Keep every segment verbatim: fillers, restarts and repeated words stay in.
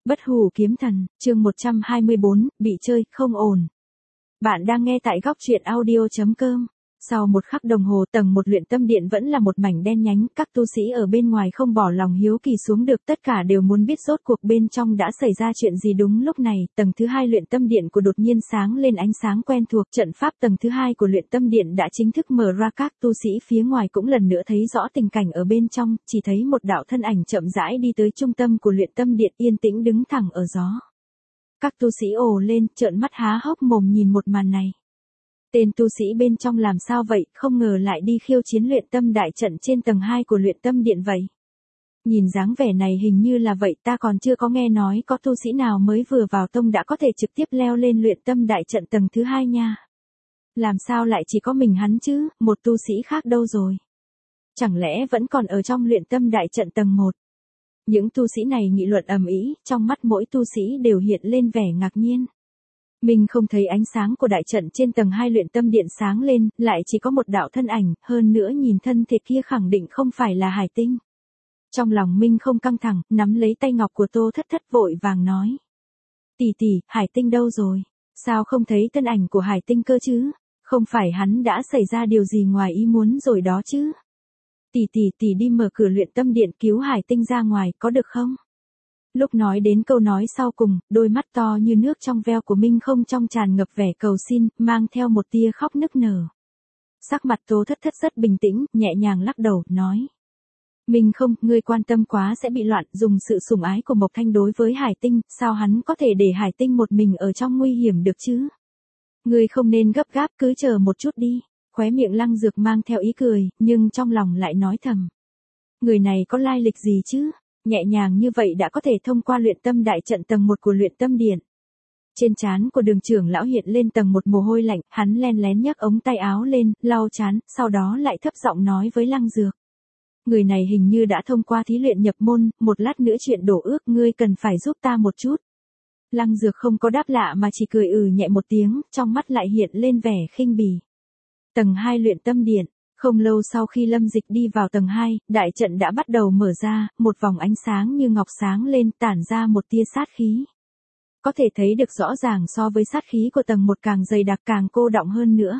Bất hủ kiếm thần, chương một trăm hai mươi bốn, bị chơi, không ổn. Bạn đang nghe tại góc truyện audio chấm com. Sau một khắc đồng hồ, tầng một luyện tâm điện vẫn là một mảnh đen nhánh, các tu sĩ ở bên ngoài không bỏ lòng hiếu kỳ xuống được, tất cả đều muốn biết rốt cuộc bên trong đã xảy ra chuyện gì. Đúng lúc này, tầng thứ hai luyện tâm điện của đột nhiên sáng lên ánh sáng quen thuộc, trận pháp tầng thứ hai của luyện tâm điện đã chính thức mở ra, các tu sĩ phía ngoài cũng lần nữa thấy rõ tình cảnh ở bên trong, chỉ thấy một đạo thân ảnh chậm rãi đi tới trung tâm của luyện tâm điện, yên tĩnh đứng thẳng ở gió. Các tu sĩ ồ lên, trợn mắt há hốc mồm nhìn một màn này. Tên tu sĩ bên trong làm sao vậy, không ngờ lại đi khiêu chiến luyện tâm đại trận trên tầng hai của luyện tâm điện vậy. Nhìn dáng vẻ này hình như là vậy, ta còn chưa có nghe nói có tu sĩ nào mới vừa vào tông đã có thể trực tiếp leo lên luyện tâm đại trận tầng thứ hai nha. Làm sao lại chỉ có mình hắn chứ, một tu sĩ khác đâu rồi? Chẳng lẽ vẫn còn ở trong luyện tâm đại trận tầng một? Những tu sĩ này nghị luận ầm ĩ, trong mắt mỗi tu sĩ đều hiện lên vẻ ngạc nhiên. Mình không thấy ánh sáng của đại trận trên tầng hai luyện tâm điện sáng lên, lại chỉ có một đạo thân ảnh, hơn nữa nhìn thân thể kia khẳng định không phải là Hải Tinh. Trong lòng Minh không căng thẳng, nắm lấy tay ngọc của Tô Thất Thất vội vàng nói. Tỷ tỷ, Hải Tinh đâu rồi? Sao không thấy thân ảnh của Hải Tinh cơ chứ? Không phải hắn đã xảy ra điều gì ngoài ý muốn rồi đó chứ? Tỷ tỷ tỷ đi mở cửa luyện tâm điện cứu Hải Tinh ra ngoài, có được không? Lúc nói đến câu nói sau cùng, đôi mắt to như nước trong veo của Minh không trong tràn ngập vẻ cầu xin, mang theo một tia khóc nức nở. Sắc mặt Tô Thất Thất rất bình tĩnh, nhẹ nhàng lắc đầu, nói. Minh không, ngươi quan tâm quá sẽ bị loạn, dùng sự sủng ái của Mộc Thanh đối với Hải Tinh, sao hắn có thể để Hải Tinh một mình ở trong nguy hiểm được chứ? Ngươi không nên gấp gáp, cứ chờ một chút đi. Khóe miệng Lăng Dược mang theo ý cười, nhưng trong lòng lại nói thầm. Người này có lai lịch gì chứ? Nhẹ nhàng như vậy đã có thể thông qua luyện tâm đại trận tầng một của luyện tâm điện. Trên trán của Đường trưởng lão hiện lên tầng một mồ hôi lạnh, hắn len lén nhấc ống tay áo lên, lau trán, sau đó lại thấp giọng nói với Lăng Dược. Người này hình như đã thông qua thí luyện nhập môn, một lát nữa chuyện đổ ước ngươi cần phải giúp ta một chút. Lăng Dược không có đáp lạ mà chỉ cười ừ nhẹ một tiếng, trong mắt lại hiện lên vẻ khinh bỉ. Tầng hai luyện tâm điện. Không lâu sau khi Lâm Dịch đi vào tầng hai, đại trận đã bắt đầu mở ra, một vòng ánh sáng như ngọc sáng lên, tản ra một tia sát khí. Có thể thấy được rõ ràng so với sát khí của tầng một càng dày đặc càng cô đọng hơn nữa.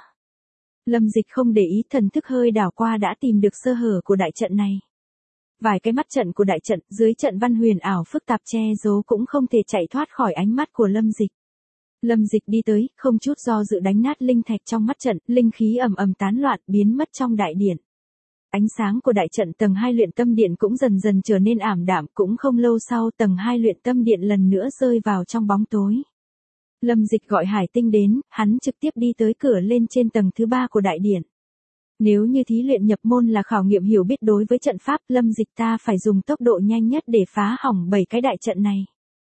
Lâm Dịch không để ý, thần thức hơi đảo qua đã tìm được sơ hở của đại trận này. Vài cái mắt trận của đại trận, dưới trận văn huyền ảo phức tạp che giấu cũng không thể chạy thoát khỏi ánh mắt của Lâm Dịch. Lâm Dịch đi tới, không chút do dự đánh nát linh thạch trong mắt trận, linh khí ầm ầm tán loạn, biến mất trong đại điện. Ánh sáng của đại trận tầng hai luyện tâm điện cũng dần dần trở nên ảm đạm, cũng không lâu sau tầng hai luyện tâm điện lần nữa rơi vào trong bóng tối. Lâm Dịch gọi Hải Tinh đến, hắn trực tiếp đi tới cửa lên trên tầng thứ ba của đại điện. Nếu như thí luyện nhập môn là khảo nghiệm hiểu biết đối với trận pháp, Lâm Dịch ta phải dùng tốc độ nhanh nhất để phá hỏng bảy cái đại trận này.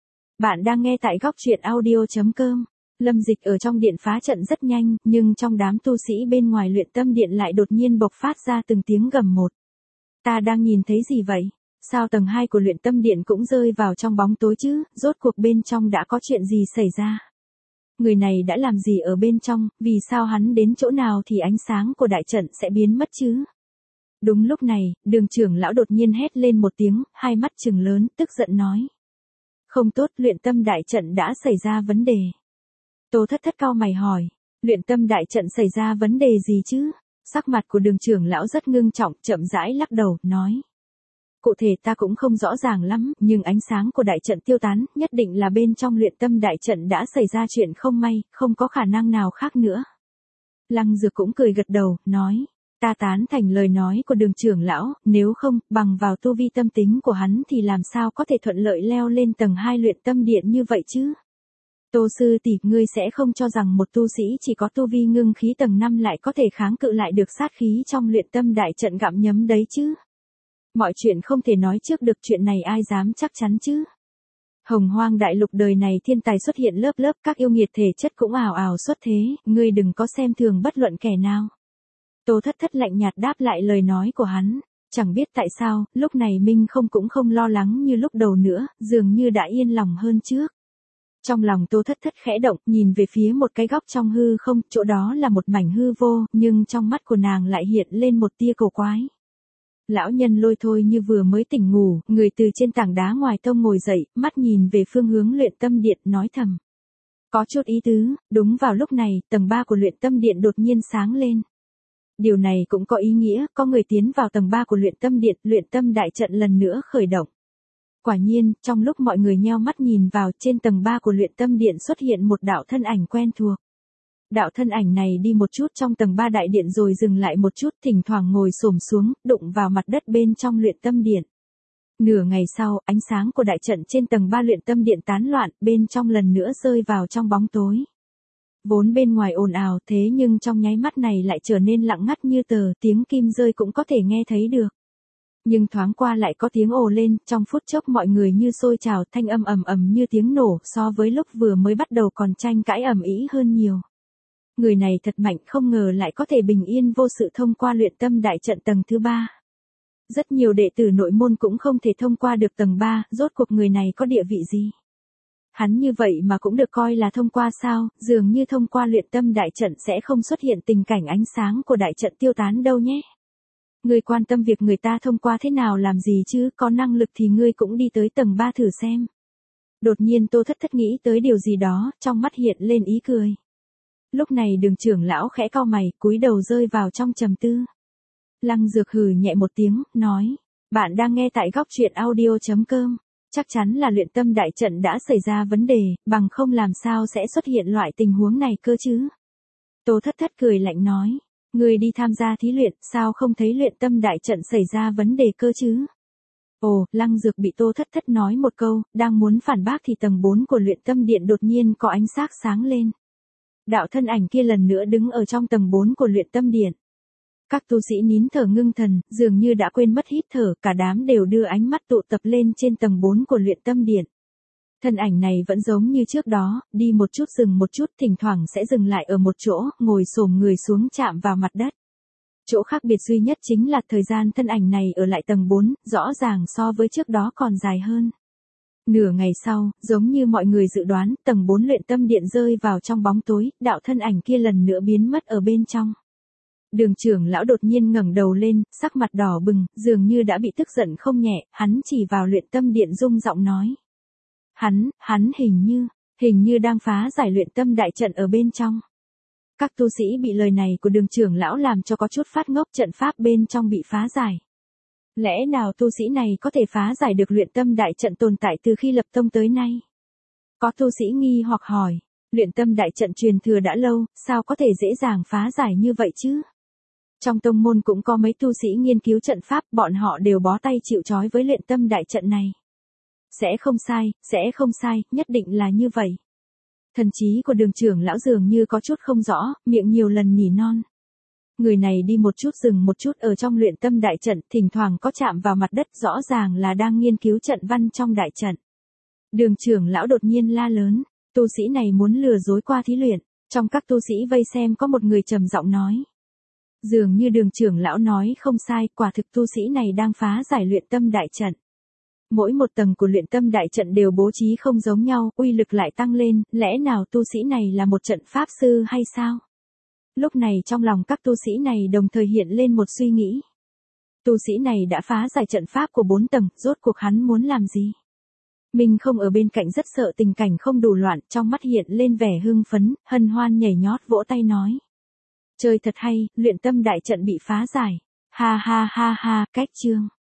Bạn đang nghe tại góc truyện audio chấm com. Lâm Dịch ở trong điện phá trận rất nhanh, nhưng trong đám tu sĩ bên ngoài luyện tâm điện lại đột nhiên bộc phát ra từng tiếng gầm một. Ta đang nhìn thấy gì vậy? Sao tầng hai của luyện tâm điện cũng rơi vào trong bóng tối chứ? Rốt cuộc bên trong đã có chuyện gì xảy ra? Người này đã làm gì ở bên trong, vì sao hắn đến chỗ nào thì ánh sáng của đại trận sẽ biến mất chứ? Đúng lúc này, Đường trưởng lão đột nhiên hét lên một tiếng, hai mắt trừng lớn, tức giận nói. Không tốt, luyện tâm đại trận đã xảy ra vấn đề. Tô Thất Thất cau mày hỏi, luyện tâm đại trận xảy ra vấn đề gì chứ? Sắc mặt của Đường trưởng lão rất ngưng trọng, chậm rãi lắc đầu, nói. Cụ thể ta cũng không rõ ràng lắm, nhưng ánh sáng của đại trận tiêu tán, nhất định là bên trong luyện tâm đại trận đã xảy ra chuyện không may, không có khả năng nào khác nữa. Lăng Dược cũng cười gật đầu, nói. Ta tán thành lời nói của Đường trưởng lão, nếu không, bằng vào tu vi tâm tính của hắn thì làm sao có thể thuận lợi leo lên tầng hai luyện tâm điện như vậy chứ? Tô sư tỷ, ngươi sẽ không cho rằng một tu sĩ chỉ có tu vi ngưng khí tầng năm lại có thể kháng cự lại được sát khí trong luyện tâm đại trận gặm nhấm đấy chứ? Mọi chuyện không thể nói trước được, chuyện này ai dám chắc chắn chứ? Hồng Hoang đại lục đời này thiên tài xuất hiện lớp lớp, các yêu nghiệt thể chất cũng ào ào xuất thế, ngươi đừng có xem thường bất luận kẻ nào. Tô Thất Thất lạnh nhạt đáp lại lời nói của hắn, chẳng biết tại sao, lúc này Minh không cũng không lo lắng như lúc đầu nữa, dường như đã yên lòng hơn trước. Trong lòng Tô Thất Thất khẽ động, nhìn về phía một cái góc trong hư không, chỗ đó là một mảnh hư vô, nhưng trong mắt của nàng lại hiện lên một tia cổ quái. Lão nhân Lôi thôi như vừa mới tỉnh ngủ, người từ trên tảng đá ngoài tông ngồi dậy, mắt nhìn về phương hướng luyện tâm điện, nói thầm. Có chút ý tứ. Đúng vào lúc này, tầng ba của luyện tâm điện đột nhiên sáng lên. Điều này cũng có ý nghĩa, có người tiến vào tầng ba của luyện tâm điện, luyện tâm đại trận lần nữa khởi động. Quả nhiên, trong lúc mọi người nheo mắt nhìn vào, trên tầng ba của luyện tâm điện xuất hiện một đạo thân ảnh quen thuộc. Đạo thân ảnh này đi một chút trong tầng ba đại điện rồi dừng lại một chút, thỉnh thoảng ngồi xổm xuống, đụng vào mặt đất bên trong luyện tâm điện. Nửa ngày sau, ánh sáng của đại trận trên tầng ba luyện tâm điện tán loạn, bên trong lần nữa rơi vào trong bóng tối. Vốn bên ngoài ồn ào, thế nhưng trong nháy mắt này lại trở nên lặng ngắt như tờ, tiếng kim rơi cũng có thể nghe thấy được. Nhưng thoáng qua lại có tiếng ồ lên, trong phút chốc mọi người như sôi trào, thanh âm ầm ầm như tiếng nổ, so với lúc vừa mới bắt đầu còn tranh cãi ầm ĩ hơn nhiều. Người này thật mạnh, không ngờ lại có thể bình yên vô sự thông qua luyện tâm đại trận tầng thứ ba. Rất nhiều đệ tử nội môn cũng không thể thông qua được tầng ba, rốt cuộc người này có địa vị gì? Hắn như vậy mà cũng được coi là thông qua sao? Dường như thông qua luyện tâm đại trận sẽ không xuất hiện tình cảnh ánh sáng của đại trận tiêu tán đâu nhé. Ngươi quan tâm việc người ta thông qua thế nào làm gì chứ, có năng lực thì ngươi cũng đi tới tầng ba thử xem. Đột nhiên Tô Thất Thất nghĩ tới điều gì đó, trong mắt hiện lên ý cười. Lúc này Đường trưởng lão khẽ cau mày, cúi đầu rơi vào trong trầm tư. Lăng Dược hừ nhẹ một tiếng, nói, bạn đang nghe tại góc truyện audio chấm com. Chắc chắn là luyện tâm đại trận đã xảy ra vấn đề, bằng không làm sao sẽ xuất hiện loại tình huống này cơ chứ. Tô Thất Thất cười lạnh nói, người đi tham gia thí luyện, sao không thấy luyện tâm đại trận xảy ra vấn đề cơ chứ? Ồ, Lăng Dược bị Tô Thất Thất nói một câu, đang muốn phản bác thì tầng bốn của luyện tâm điện đột nhiên có ánh sáng sáng lên. Đạo thân ảnh kia lần nữa đứng ở trong tầng bốn của luyện tâm điện. Các tu sĩ nín thở ngưng thần, dường như đã quên mất hít thở, cả đám đều đưa ánh mắt tụ tập lên trên tầng bốn của luyện tâm điện. Thân ảnh này vẫn giống như trước đó, đi một chút dừng một chút, thỉnh thoảng sẽ dừng lại ở một chỗ, ngồi xổm người xuống chạm vào mặt đất. Chỗ khác biệt duy nhất chính là thời gian thân ảnh này ở lại tầng bốn, rõ ràng so với trước đó còn dài hơn. Nửa ngày sau, giống như mọi người dự đoán, tầng bốn luyện tâm điện rơi vào trong bóng tối, đạo thân ảnh kia lần nữa biến mất ở bên trong. Đường trưởng lão đột nhiên ngẩng đầu lên, sắc mặt đỏ bừng, dường như đã bị tức giận không nhẹ, hắn chỉ vào luyện tâm điện rung giọng nói. Hắn, hắn hình như, hình như đang phá giải luyện tâm đại trận ở bên trong. Các tu sĩ bị lời này của đường trưởng lão làm cho có chút phát ngốc, trận pháp bên trong bị phá giải. Lẽ nào tu sĩ này có thể phá giải được luyện tâm đại trận tồn tại từ khi lập tông tới nay? Có tu sĩ nghi hoặc hỏi, luyện tâm đại trận truyền thừa đã lâu, sao có thể dễ dàng phá giải như vậy chứ? Trong tông môn cũng có mấy tu sĩ nghiên cứu trận pháp, bọn họ đều bó tay chịu trói với luyện tâm đại trận này. Sẽ không sai, sẽ không sai, nhất định là như vậy. Thần trí của đường trưởng lão dường như có chút không rõ, miệng nhiều lần nỉ non. Người này đi một chút dừng một chút ở trong luyện tâm đại trận, thỉnh thoảng có chạm vào mặt đất, rõ ràng là đang nghiên cứu trận văn trong đại trận. Đường trưởng lão đột nhiên la lớn, tu sĩ này muốn lừa dối qua thí luyện. Trong các tu sĩ vây xem có một người trầm giọng nói. Dường như đường trưởng lão nói không sai, quả thực tu sĩ này đang phá giải luyện tâm đại trận. Mỗi một tầng của luyện tâm đại trận đều bố trí không giống nhau, uy lực lại tăng lên, lẽ nào tu sĩ này là một trận pháp sư hay sao? Lúc này trong lòng các tu sĩ này đồng thời hiện lên một suy nghĩ. Tu sĩ này đã phá giải trận pháp của bốn tầng, rốt cuộc hắn muốn làm gì? Mình không ở bên cạnh rất sợ tình cảnh không đủ loạn, trong mắt hiện lên vẻ hưng phấn, hân hoan nhảy nhót vỗ tay nói. Chơi thật hay, luyện tâm đại trận bị phá giải. Ha ha ha ha, cách chương.